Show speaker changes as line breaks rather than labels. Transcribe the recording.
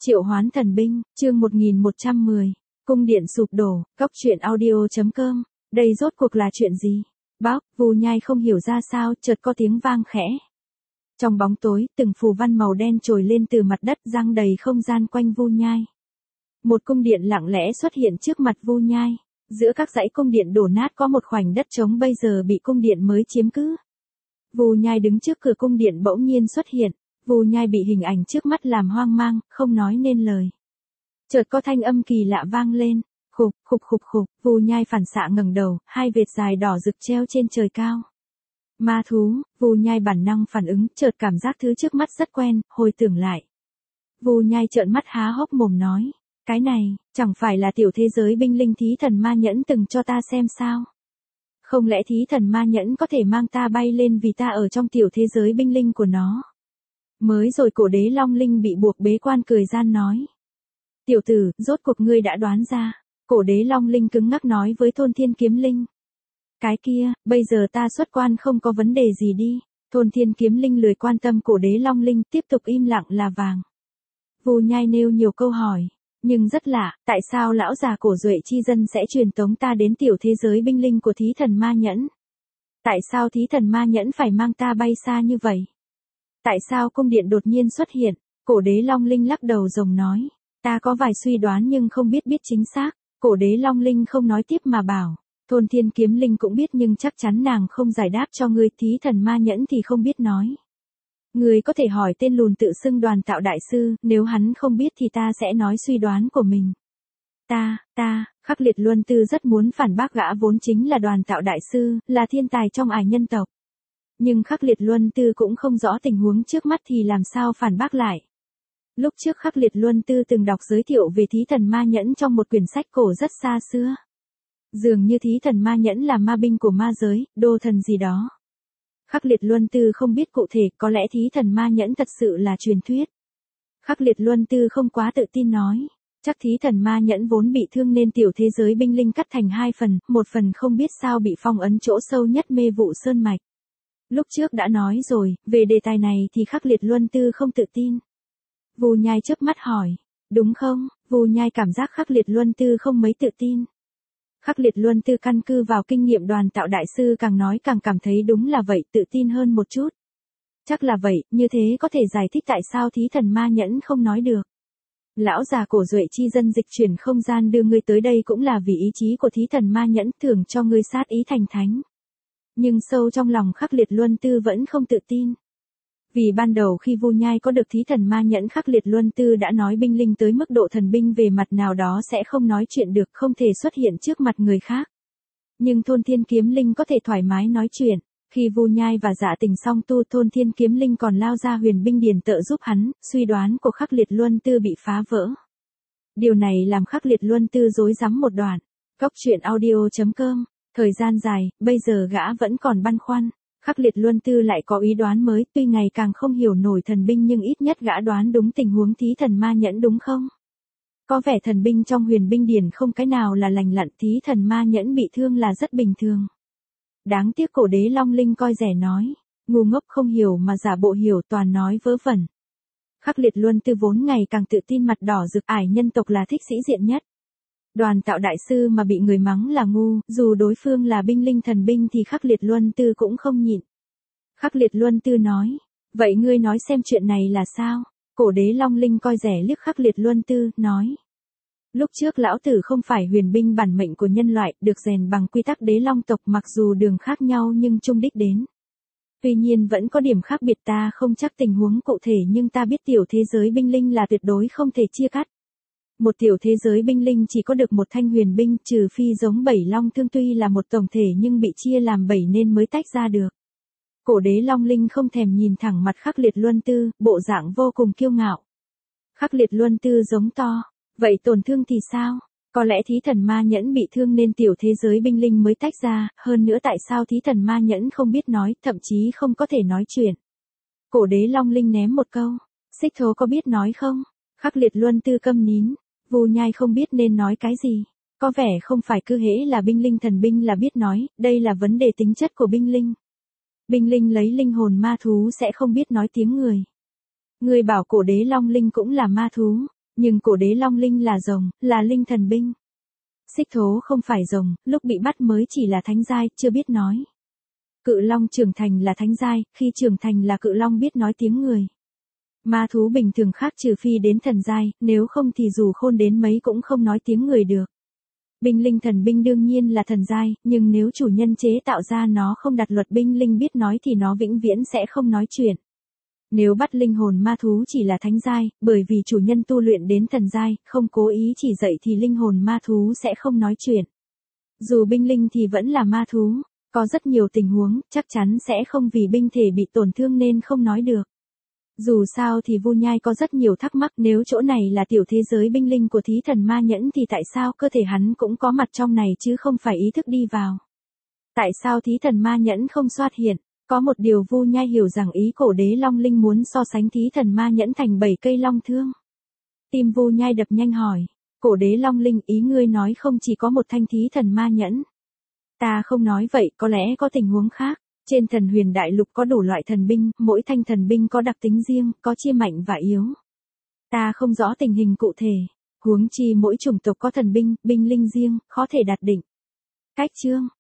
Triệu hoán thần binh, chương 1110. Cung điện sụp đổ, Cóc truyện audio.com. Đây rốt cuộc là chuyện gì? Bác, Vu Nhai không hiểu ra sao, chợt có tiếng vang khẽ. Trong bóng tối, từng phù văn màu đen trồi lên từ mặt đất giăng đầy không gian quanh Vu Nhai. Một cung điện lặng lẽ xuất hiện trước mặt Vu Nhai. Giữa các dãy cung điện đổ nát có một khoảnh đất trống bây giờ bị cung điện mới chiếm cứ. Vu Nhai đứng trước cửa cung điện bỗng nhiên xuất hiện. Vu Nhai bị hình ảnh trước mắt làm hoang mang, không nói nên lời. Chợt có thanh âm kỳ lạ vang lên, khục khục khục khục, Vu Nhai phản xạ ngẩng đầu, hai vệt dài đỏ rực treo trên trời cao. Ma thú, Vu Nhai bản năng phản ứng, chợt cảm giác thứ trước mắt rất quen, hồi tưởng lại. Vu Nhai trợn mắt há hốc mồm nói, cái này, chẳng phải là tiểu thế giới binh linh thí thần ma nhẫn từng cho ta xem sao? Không lẽ thí thần ma nhẫn có thể mang ta bay lên vì ta ở trong tiểu thế giới binh linh của nó? Mới rồi cổ đế Long Linh bị buộc bế quan cười gian nói. Tiểu tử, rốt cuộc ngươi đã đoán ra. Cổ đế Long Linh cứng ngắc nói với Thôn Thiên Kiếm Linh. Cái kia, bây giờ ta xuất quan không có vấn đề gì đi. Thôn Thiên Kiếm Linh lười quan tâm cổ đế Long Linh, tiếp tục im lặng là vàng. Vu Nhai nêu nhiều câu hỏi. Nhưng rất lạ, tại sao lão già cổ Duệ chi dân sẽ truyền tống ta đến tiểu thế giới binh linh của thí thần ma nhẫn? Tại sao thí thần ma nhẫn phải mang ta bay xa như vậy? Tại sao cung điện đột nhiên xuất hiện? Cổ đế Long Linh lắc đầu rồng nói. Ta có vài suy đoán nhưng không biết chính xác. Cổ đế Long Linh không nói tiếp mà bảo. Thôn Thiên Kiếm Linh cũng biết nhưng chắc chắn nàng không giải đáp cho ngươi, thí thần ma nhẫn thì không biết nói. Ngươi có thể hỏi tên lùn tự xưng Đoàn Tạo đại sư, nếu hắn không biết thì ta sẽ nói suy đoán của mình. Khắc Liệt Luân Tư rất muốn phản bác gã vốn chính là Đoàn Tạo đại sư, là thiên tài trong ải nhân tộc. Nhưng Khắc Liệt Luân Tư cũng không rõ tình huống trước mắt thì làm sao phản bác lại. Lúc trước Khắc Liệt Luân Tư từng đọc giới thiệu về thí thần ma nhẫn trong một quyển sách cổ rất xa xưa. Dường như thí thần ma nhẫn là ma binh của ma giới, đô thần gì đó. Khắc Liệt Luân Tư không biết cụ thể, có lẽ thí thần ma nhẫn thật sự là truyền thuyết. Khắc Liệt Luân Tư không quá tự tin nói. Chắc thí thần ma nhẫn vốn bị thương nên tiểu thế giới binh linh cắt thành hai phần, một phần không biết sao bị phong ấn chỗ sâu nhất mê vụ sơn mạch. Lúc trước đã nói rồi, về đề tài này thì Khắc Liệt Luân Tư không tự tin. Vu Nhai chớp mắt hỏi, đúng không? Vu Nhai cảm giác Khắc Liệt Luân Tư không mấy tự tin. Khắc Liệt Luân Tư căn cứ vào kinh nghiệm Đoàn Tạo đại sư càng nói càng cảm thấy đúng là vậy, tự tin hơn một chút. Chắc là vậy, như thế có thể giải thích tại sao thí thần ma nhẫn không nói được. Lão già cổ Duệ chi dân dịch chuyển không gian đưa ngươi tới đây cũng là vì ý chí của thí thần ma nhẫn thưởng cho ngươi sát ý thành thánh. Nhưng sâu trong lòng Khắc Liệt Luân Tư vẫn không tự tin. Vì ban đầu khi Vu Nhai có được thí thần ma nhẫn, Khắc Liệt Luân Tư đã nói binh linh tới mức độ thần binh về mặt nào đó sẽ không nói chuyện được, không thể xuất hiện trước mặt người khác. Nhưng Thôn Thiên Kiếm Linh có thể thoải mái nói chuyện. Khi Vu Nhai và Dạ Tình song tu, Thôn Thiên Kiếm Linh còn lao ra huyền binh điền tợ giúp hắn, suy đoán của Khắc Liệt Luân Tư bị phá vỡ. Điều này làm Khắc Liệt Luân Tư rối rắm một đoạn. Cóc truyện audio.com. Thời gian dài, bây giờ gã vẫn còn băn khoăn. Khắc Liệt Luân Tư lại có ý đoán mới, tuy ngày càng không hiểu nổi thần binh nhưng ít nhất gã đoán đúng tình huống thí thần ma nhẫn đúng không? Có vẻ thần binh trong huyền binh điển không cái nào là lành lặn, thí thần ma nhẫn bị thương là rất bình thường. Đáng tiếc cổ đế Long Linh coi rẻ nói, ngu ngốc không hiểu mà giả bộ hiểu, toàn nói vớ vẩn. Khắc Liệt Luân Tư vốn ngày càng tự tin, mặt đỏ rực, ải nhân tộc là thích sĩ diện nhất. Đoàn Tạo đại sư mà bị người mắng là ngu, dù đối phương là binh linh thần binh thì Khắc Liệt Luân Tư cũng không nhịn. Khắc Liệt Luân Tư nói, vậy ngươi nói xem chuyện này là sao? Cổ đế Long Linh coi rẻ liếc Khắc Liệt Luân Tư, nói. Lúc trước lão tử không phải huyền binh bản mệnh của nhân loại, được rèn bằng quy tắc đế long tộc, mặc dù đường khác nhau nhưng chung đích đến. Tuy nhiên vẫn có điểm khác biệt, ta không chắc tình huống cụ thể nhưng ta biết tiểu thế giới binh linh là tuyệt đối không thể chia cắt. Một tiểu thế giới binh linh chỉ có được một thanh huyền binh, trừ phi giống bảy long thương tuy là một tổng thể nhưng bị chia làm 7 nên mới tách ra được. Cổ đế Long Linh không thèm nhìn thẳng mặt Khắc Liệt Luân Tư, bộ dạng vô cùng kiêu ngạo. Khắc Liệt Luân Tư giống to, vậy tổn thương thì sao? Có lẽ thí thần ma nhẫn bị thương nên tiểu thế giới binh linh mới tách ra, hơn nữa tại sao thí thần ma nhẫn không biết nói, thậm chí không có thể nói chuyện. Cổ đế Long Linh ném một câu, Xích Thố có biết nói không? Khắc Liệt Luân Tư câm nín. Vu Nhai không biết nên nói cái gì. Có vẻ không phải cứ hễ là binh linh thần binh là biết nói, đây là vấn đề tính chất của binh linh. Binh linh lấy linh hồn ma thú sẽ không biết nói tiếng người. Người bảo cổ đế Long Linh cũng là ma thú. Nhưng cổ đế long linh là rồng, là linh thần binh. Xích thố không phải rồng, lúc bị bắt mới chỉ là thánh giai, chưa biết nói. Cự long trưởng thành là thánh giai, khi trưởng thành là cự long biết nói tiếng người. Ma thú bình thường khác trừ phi đến thần giai, nếu không thì dù khôn đến mấy cũng không nói tiếng người được. Binh linh thần binh đương nhiên là thần giai, nhưng nếu chủ nhân chế tạo ra nó không đặt luật binh linh biết nói thì nó vĩnh viễn sẽ không nói chuyện. Nếu bắt linh hồn ma thú chỉ là thánh giai, bởi vì chủ nhân tu luyện đến thần giai, không cố ý chỉ dạy thì linh hồn ma thú sẽ không nói chuyện. Dù binh linh thì vẫn là ma thú, có rất nhiều tình huống, chắc chắn sẽ không vì binh thể bị tổn thương nên không nói được. Dù sao thì Vu Nhai có rất nhiều thắc mắc, nếu chỗ này là tiểu thế giới binh linh của thí thần ma nhẫn thì tại sao cơ thể hắn cũng có mặt trong này chứ không phải ý thức đi vào. Tại sao thí thần ma nhẫn không xuất hiện? Có một điều Vu Nhai hiểu rằng ý cổ đế long linh muốn so sánh thí thần ma nhẫn thành 7 cây long thương. Tim Vu Nhai đập nhanh hỏi, cổ đế long linh ý ngươi nói không chỉ có một thanh thí thần ma nhẫn. Ta không nói vậy, có lẽ có tình huống khác. Trên thần huyền đại lục có đủ loại thần binh, mỗi thanh thần binh có đặc tính riêng, có chia mạnh và yếu. Ta không rõ tình hình cụ thể, huống chi mỗi chủng tộc có thần binh, binh linh riêng, khó thể đạt định. Cách chương